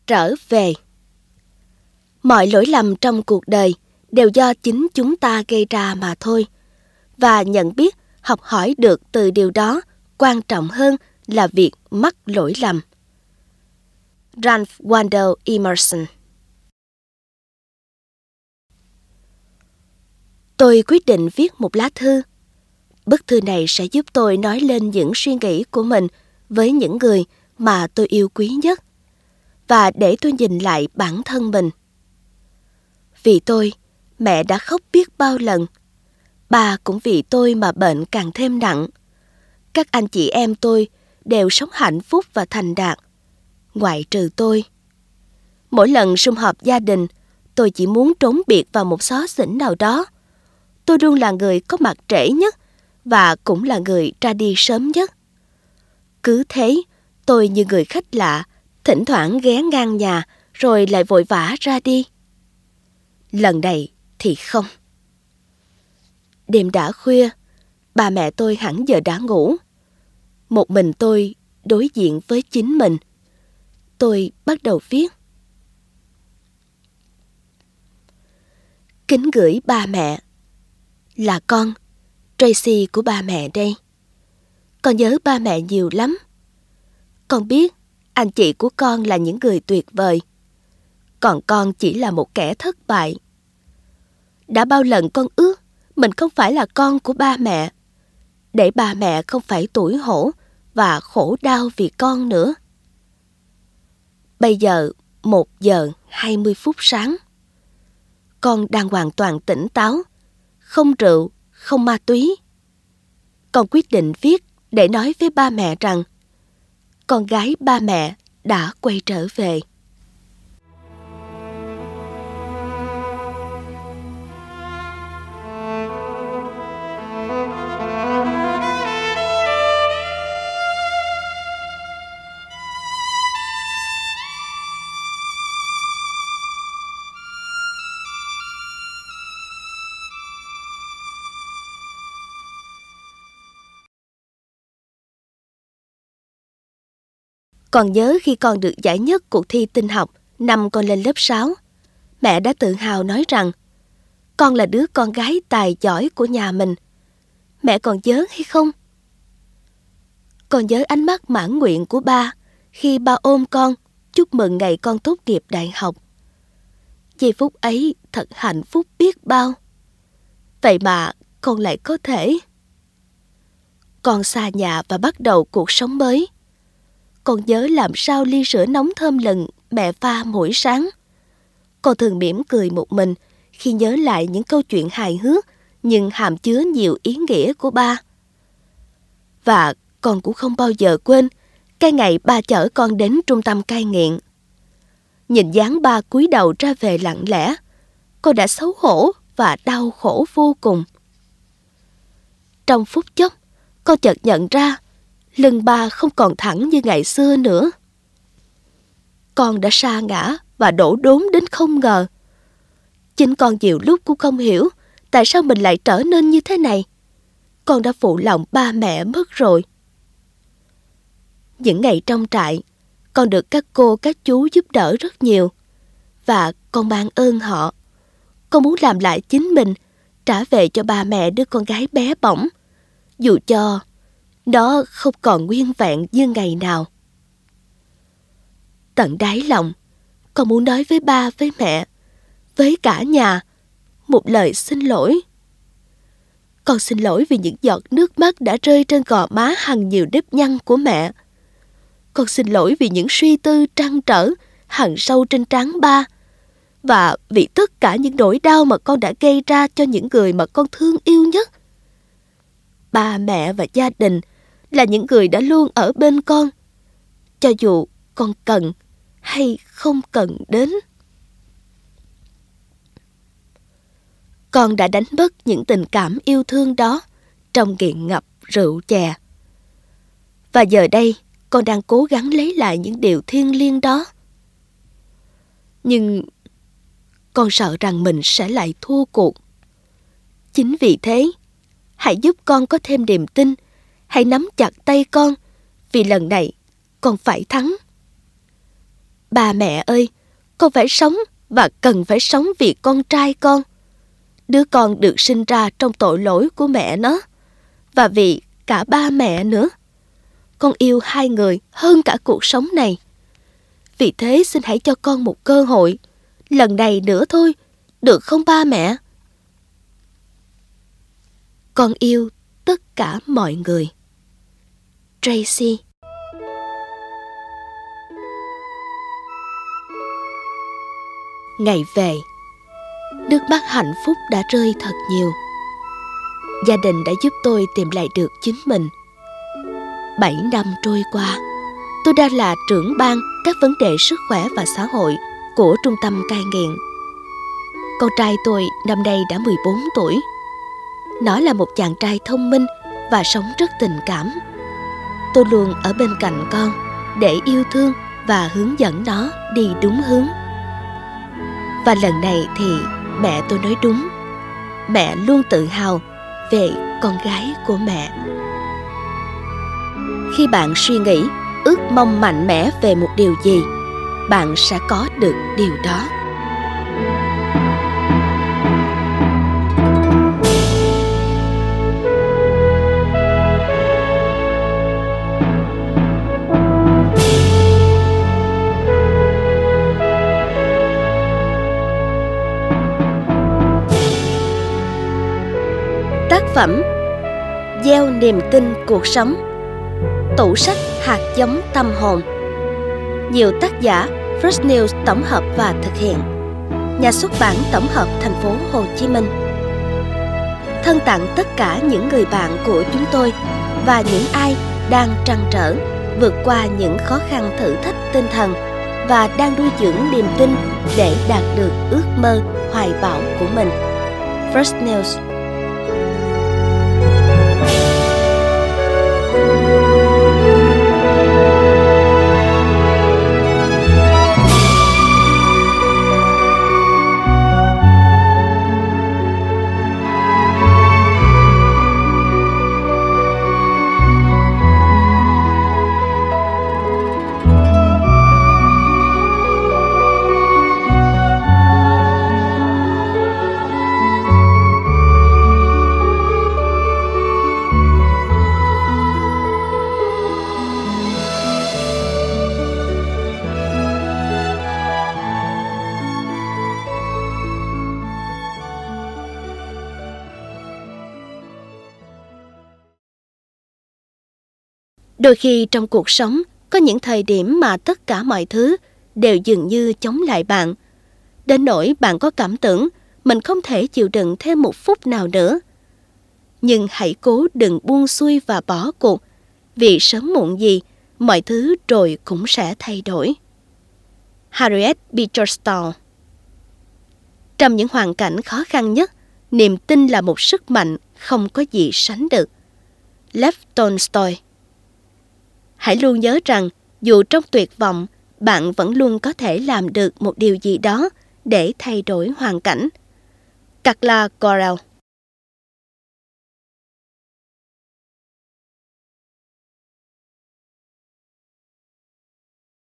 Trở về. Mọi lỗi lầm trong cuộc đời đều do chính chúng ta gây ra mà thôi. Và nhận biết, học hỏi được từ điều đó quan trọng hơn là việc mắc lỗi lầm. Ralph Waldo Emerson. Tôi quyết định viết một lá thư. Bức thư này sẽ giúp tôi nói lên những suy nghĩ của mình với những người mà tôi yêu quý nhất, và để tôi nhìn lại bản thân mình. Vì tôi, mẹ đã khóc biết bao lần. Bà cũng vì tôi mà bệnh càng thêm nặng. Các anh chị em tôi đều sống hạnh phúc và thành đạt, ngoại trừ tôi. Mỗi lần sum họp gia đình, tôi chỉ muốn trốn biệt vào một xó xỉnh nào đó. Tôi luôn là người có mặt trễ nhất và cũng là người ra đi sớm nhất. Cứ thế, tôi như người khách lạ, thỉnh thoảng ghé ngang nhà rồi lại vội vã ra đi. Lần này thì không. Đêm đã khuya, bà mẹ tôi hẳn giờ đã ngủ. Một mình tôi đối diện với chính mình. Tôi bắt đầu viết. Kính gửi ba mẹ. Là con, Tracy của ba mẹ đây. Con nhớ ba mẹ nhiều lắm. Con biết anh chị của con là những người tuyệt vời, còn con chỉ là một kẻ thất bại. Đã bao lần con ước mình không phải là con của ba mẹ, để ba mẹ không phải tủi hổ và khổ đau vì con nữa. Bây giờ 1:20 sáng. Con đang hoàn toàn tỉnh táo, không rượu, không ma túy. Con quyết định viết để nói với ba mẹ rằng con gái ba mẹ đã quay trở về. Còn nhớ khi con được giải nhất cuộc thi tin học năm con lên lớp 6, mẹ đã tự hào nói rằng con là đứa con gái tài giỏi của nhà mình. Mẹ còn nhớ hay không? Còn nhớ ánh mắt mãn nguyện của ba khi ba ôm con chúc mừng ngày con tốt nghiệp đại học. Giây phút ấy thật hạnh phúc biết bao. Vậy mà con lại có thể. Con xa nhà và bắt đầu cuộc sống mới. Con nhớ làm sao ly sữa nóng thơm lừng mẹ pha mỗi sáng. Con thường mỉm cười một mình khi nhớ lại những câu chuyện hài hước nhưng hàm chứa nhiều ý nghĩa của ba. Và con cũng không bao giờ quên cái ngày ba chở con đến trung tâm cai nghiện. Nhìn dáng ba cúi đầu ra về lặng lẽ, con đã xấu hổ và đau khổ vô cùng. Trong phút chốc, con chợt nhận ra lưng ba không còn thẳng như ngày xưa nữa. Con đã sa ngã và đổ đốn đến không ngờ. Chính con nhiều lúc cũng không hiểu tại sao mình lại trở nên như thế này. Con đã phụ lòng ba mẹ mất rồi. Những ngày trong trại, con được các cô các chú giúp đỡ rất nhiều. Và con mang ơn họ. Con muốn làm lại chính mình, trả về cho ba mẹ đứa con gái bé bỏng, dù cho nó không còn nguyên vẹn như ngày nào. Tận đáy lòng, con muốn nói với ba với mẹ, với cả nhà, một lời xin lỗi. Con xin lỗi vì những giọt nước mắt đã rơi trên gò má hằn nhiều nếp nhăn của mẹ. Con xin lỗi vì những suy tư trăn trở hằn sâu trên trán ba, và vì tất cả những nỗi đau mà con đã gây ra cho những người mà con thương yêu nhất. Ba mẹ và gia đình là những người đã luôn ở bên con, cho dù con cần hay không cần đến. Con đã đánh mất những tình cảm yêu thương đó trong nghiện ngập rượu chè. Và giờ đây, con đang cố gắng lấy lại những điều thiêng liêng đó. Nhưng con sợ rằng mình sẽ lại thua cuộc. Chính vì thế, hãy giúp con có thêm niềm tin. Hãy nắm chặt tay con, vì lần này con phải thắng. Ba mẹ ơi, con phải sống và cần phải sống vì con trai con. Đứa con được sinh ra trong tội lỗi của mẹ nó, và vì cả ba mẹ nữa. Con yêu hai người hơn cả cuộc sống này. Vì thế xin hãy cho con một cơ hội, lần này nữa thôi, được không ba mẹ? Con yêu tất cả mọi người. Tracy. Ngày về, nước mắt hạnh phúc đã rơi thật nhiều. Gia đình đã giúp tôi tìm lại được chính mình. 7 năm trôi qua, tôi đã là trưởng ban các vấn đề sức khỏe và xã hội của trung tâm cai nghiện. Con trai tôi năm nay đã 14 tuổi. Nó là một chàng trai thông minh và sống rất tình cảm. Tôi luôn ở bên cạnh con để yêu thương và hướng dẫn nó đi đúng hướng. Và lần này thì mẹ tôi nói đúng. Mẹ luôn tự hào về con gái của mẹ. Khi bạn suy nghĩ, ước mong mạnh mẽ về một điều gì, bạn sẽ có được điều đó. Tác phẩm Gieo niềm tin cuộc sống, tủ sách hạt giống tâm hồn. Nhiều tác giả, First News tổng hợp và thực hiện. Nhà xuất bản tổng hợp thành phố Hồ Chí Minh. Thân tặng tất cả những người bạn của chúng tôi và những ai đang trăn trở vượt qua những khó khăn thử thách tinh thần và đang nuôi dưỡng niềm tin để đạt được ước mơ hoài bão của mình. First News. Đôi khi trong cuộc sống, có những thời điểm mà tất cả mọi thứ đều dường như chống lại bạn. Đến nỗi bạn có cảm tưởng mình không thể chịu đựng thêm một phút nào nữa. Nhưng hãy cố đừng buông xuôi và bỏ cuộc, vì sớm muộn gì, mọi thứ rồi cũng sẽ thay đổi. Harriet Beecher Stowe. Trong những hoàn cảnh khó khăn nhất, niềm tin là một sức mạnh không có gì sánh được. Lev Tolstoy. Hãy luôn nhớ rằng, dù trong tuyệt vọng, bạn vẫn luôn có thể làm được một điều gì đó để thay đổi hoàn cảnh. Carla Corel.